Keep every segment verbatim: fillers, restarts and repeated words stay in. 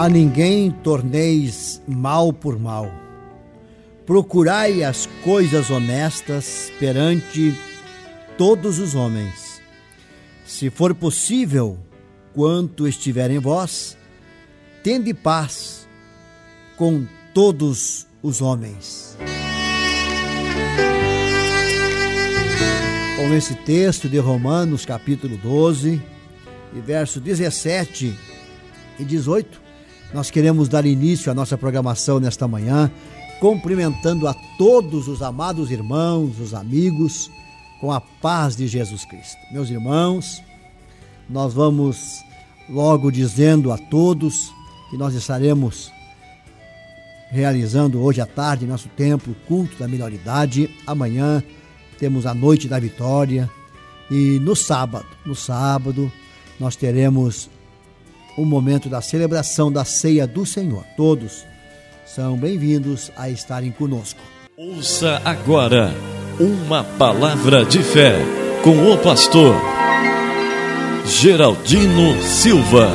A ninguém torneis mal por mal. Procurai as coisas honestas perante todos os homens. Se for possível, quanto estiver em vós, tende paz com todos os homens. Com esse texto de Romanos, capítulo doze, e verso dezessete e dezoito, nós queremos dar início à nossa programação nesta manhã, cumprimentando a todos os amados irmãos, os amigos, com a paz de Jesus Cristo. Meus irmãos, nós vamos logo dizendo a todos que nós estaremos realizando hoje à tarde, nosso templo, o culto da melhoridade. Amanhã temos a noite da vitória e no sábado, no sábado nós teremos o momento da celebração da ceia do Senhor. Todos são bem-vindos a estarem conosco. Ouça agora uma palavra de fé com o pastor Geraldino Silva.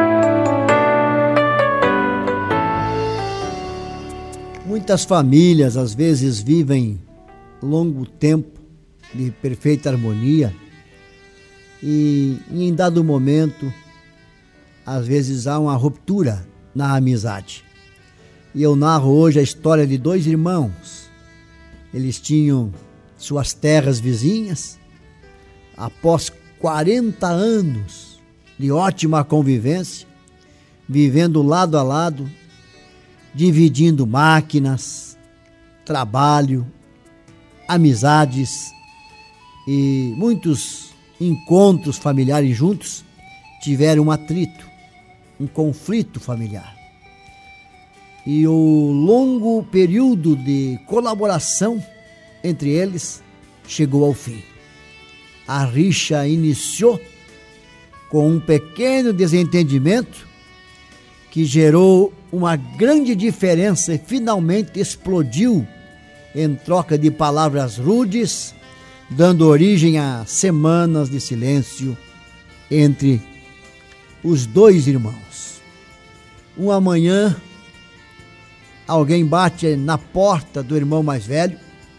Muitas famílias às vezes vivem longo tempo de perfeita harmonia e em dado momento às vezes há uma ruptura na amizade. E eu narro hoje a história de dois irmãos. Eles tinham suas terras vizinhas. Após quarenta anos de ótima convivência, vivendo lado a lado, dividindo máquinas, trabalho, amizades e muitos encontros familiares juntos, tiveram um atrito, um conflito familiar. E o longo período de colaboração entre eles chegou ao fim. A rixa iniciou com um pequeno desentendimento que gerou uma grande diferença e finalmente explodiu em troca de palavras rudes, dando origem a semanas de silêncio entre os dois irmãos. Uma manhã, alguém bate na porta do irmão mais velho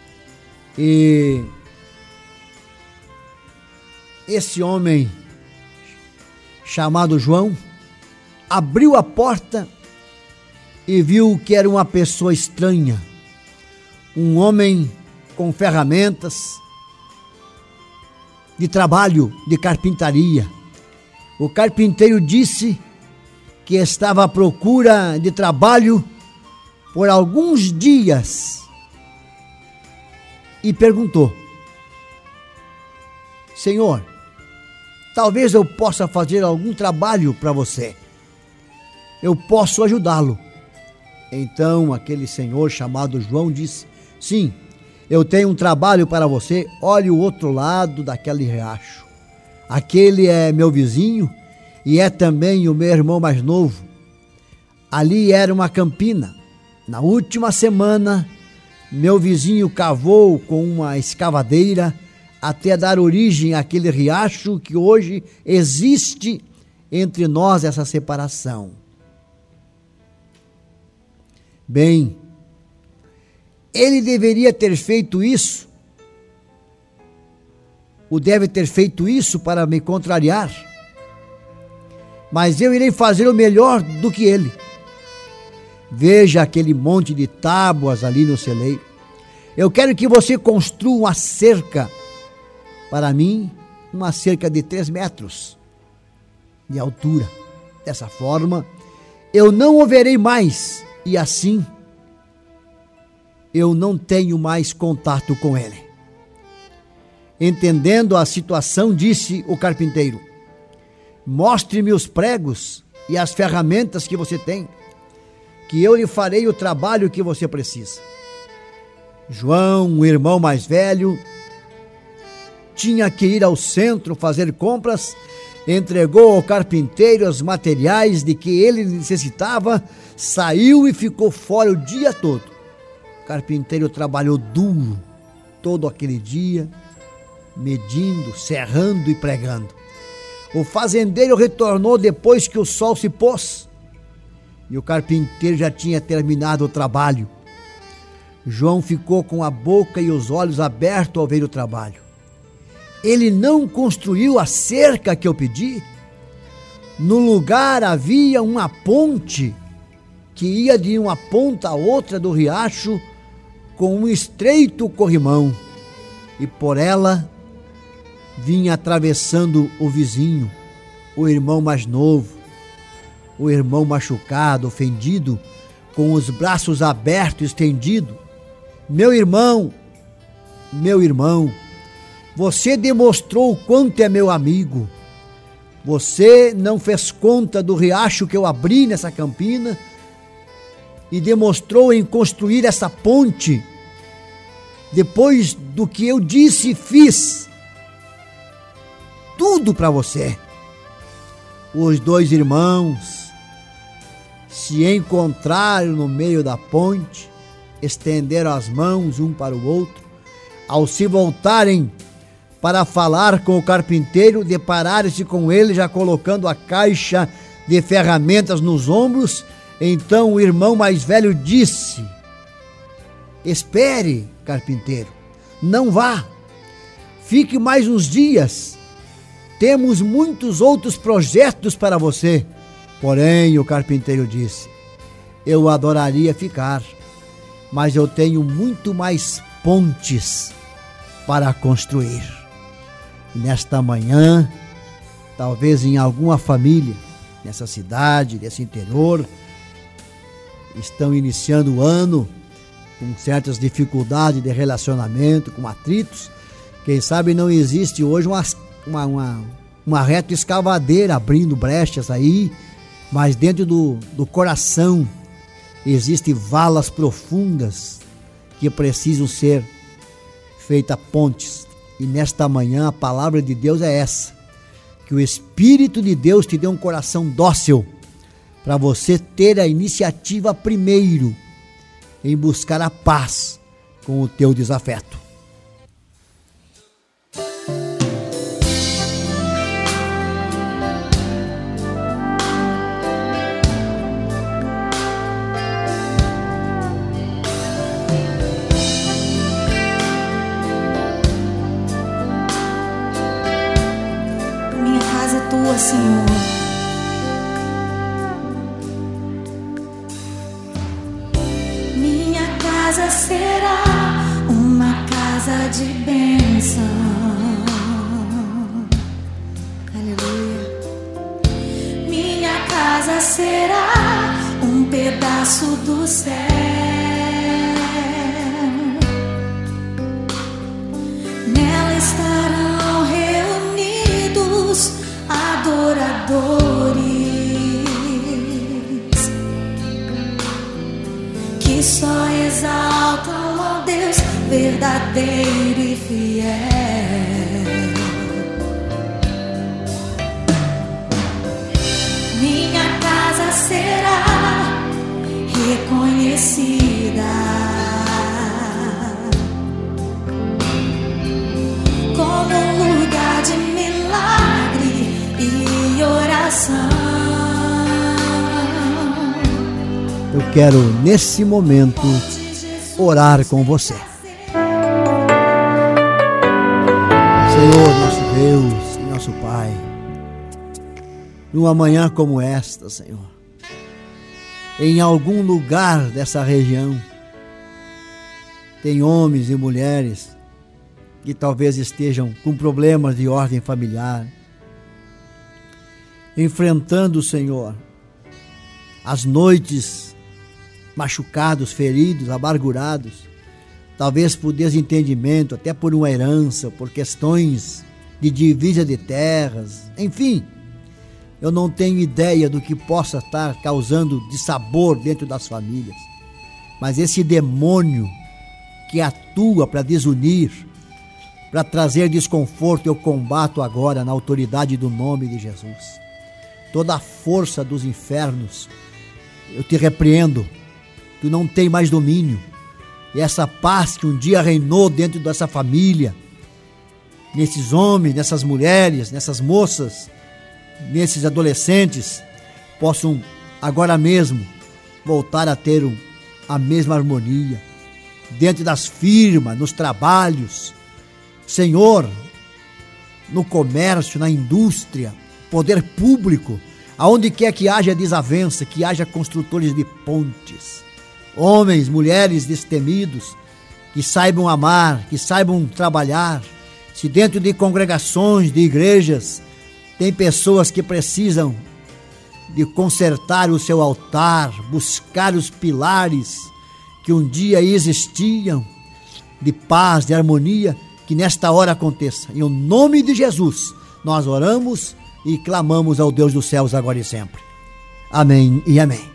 e esse homem chamado João abriu a porta e viu que era uma pessoa estranha, um homem com ferramentas de trabalho de carpintaria. O carpinteiro disse que estava à procura de trabalho por alguns dias e perguntou: Senhor, talvez eu possa fazer algum trabalho para você. Eu posso ajudá-lo. Então aquele senhor chamado João disse: sim, eu tenho um trabalho para você. Olhe o outro lado daquele riacho. Aquele é meu vizinho e é também o meu irmão mais novo. Ali era uma campina. Na última semana, meu vizinho cavou com uma escavadeira até dar origem àquele riacho que hoje existe entre nós, essa separação. Bem, ele deveria ter feito isso, ou deve ter feito isso para me contrariar, mas eu irei fazer o melhor do que ele. Veja aquele monte de tábuas ali no celeiro. Eu quero que você construa uma cerca, para mim, uma cerca de três metros de altura. Dessa forma, eu não o verei mais e assim eu não tenho mais contato com ele. Entendendo a situação, disse o carpinteiro: mostre-me os pregos e as ferramentas que você tem, que eu lhe farei o trabalho que você precisa. João, o irmão mais velho, tinha que ir ao centro fazer compras, entregou ao carpinteiro os materiais de que ele necessitava, saiu e ficou fora o dia todo. O carpinteiro trabalhou duro todo aquele dia, medindo, serrando e pregando. O fazendeiro retornou depois que o sol se pôs e o carpinteiro já tinha terminado o trabalho. João ficou com a boca e os olhos abertos ao ver o trabalho. Ele não construiu a cerca que eu pedi? No lugar havia uma ponte que ia de uma ponta a outra do riacho com um estreito corrimão, e por ela vinha atravessando o vizinho, o irmão mais novo, o irmão machucado, ofendido, com os braços abertos, estendidos. Meu irmão, meu irmão, você demonstrou o quanto é meu amigo. Você não fez conta do riacho que eu abri nessa campina e demonstrou em construir essa ponte depois do que eu disse e fiz. Tudo para você. Os dois irmãos se encontraram no meio da ponte, estenderam as mãos um para o outro. Ao se voltarem para falar com o carpinteiro, depararam-se com ele já colocando a caixa de ferramentas nos ombros. Então o irmão mais velho disse: espere, carpinteiro, não vá, fique mais uns dias, temos muitos outros projetos para você. Porém, o carpinteiro disse: eu adoraria ficar, mas eu tenho muito mais pontes para construir. Nesta manhã, talvez em alguma família, nessa cidade, nesse interior, estão iniciando o ano com certas dificuldades de relacionamento, com atritos. Quem sabe não existe hoje uma, uma, uma, uma reta escavadeira abrindo brechas aí, mas dentro do, do coração existem valas profundas que precisam ser feitas pontes. E nesta manhã a palavra de Deus é essa: que o Espírito de Deus te dê um coração dócil para você ter a iniciativa primeiro em buscar a paz com o teu desafeto. Minha casa é tua, Senhor. Será uma casa de bênção. Aleluia. Minha casa será um pedaço do céu. Nela estarão reunidos adoradores que só exaltam ao Deus verdadeiro e fiel. Minha casa será reconhecida como um lugar de milagre e oração. Eu quero, nesse momento, orar com você. Senhor, nosso Deus e nosso Pai, numa manhã como esta, Senhor, em algum lugar dessa região, tem homens e mulheres que talvez estejam com problemas de ordem familiar, enfrentando, Senhor, as noites machucados, feridos, amargurados, talvez por desentendimento, até por uma herança, por questões de divisa de terras, enfim, eu não tenho ideia do que possa estar causando dissabor dentro das famílias, mas esse demônio que atua para desunir, para trazer desconforto, eu combato agora na autoridade do nome de Jesus. Toda a força dos infernos, eu te repreendo. Tu não tem mais domínio. E essa paz que um dia reinou dentro dessa família, nesses homens, nessas mulheres, nessas moças, nesses adolescentes, possam agora mesmo voltar a ter um, a mesma harmonia dentro das firmas, nos trabalhos. Senhor, no comércio, na indústria, poder público, aonde quer que haja desavença, que haja construtores de pontes, homens, mulheres destemidos, que saibam amar, que saibam trabalhar. Se dentro de congregações, de igrejas, tem pessoas que precisam de consertar o seu altar, buscar os pilares que um dia existiam, de paz, de harmonia, que nesta hora aconteça. Em nome de Jesus, nós oramos e clamamos ao Deus dos céus agora e sempre. Amém e amém.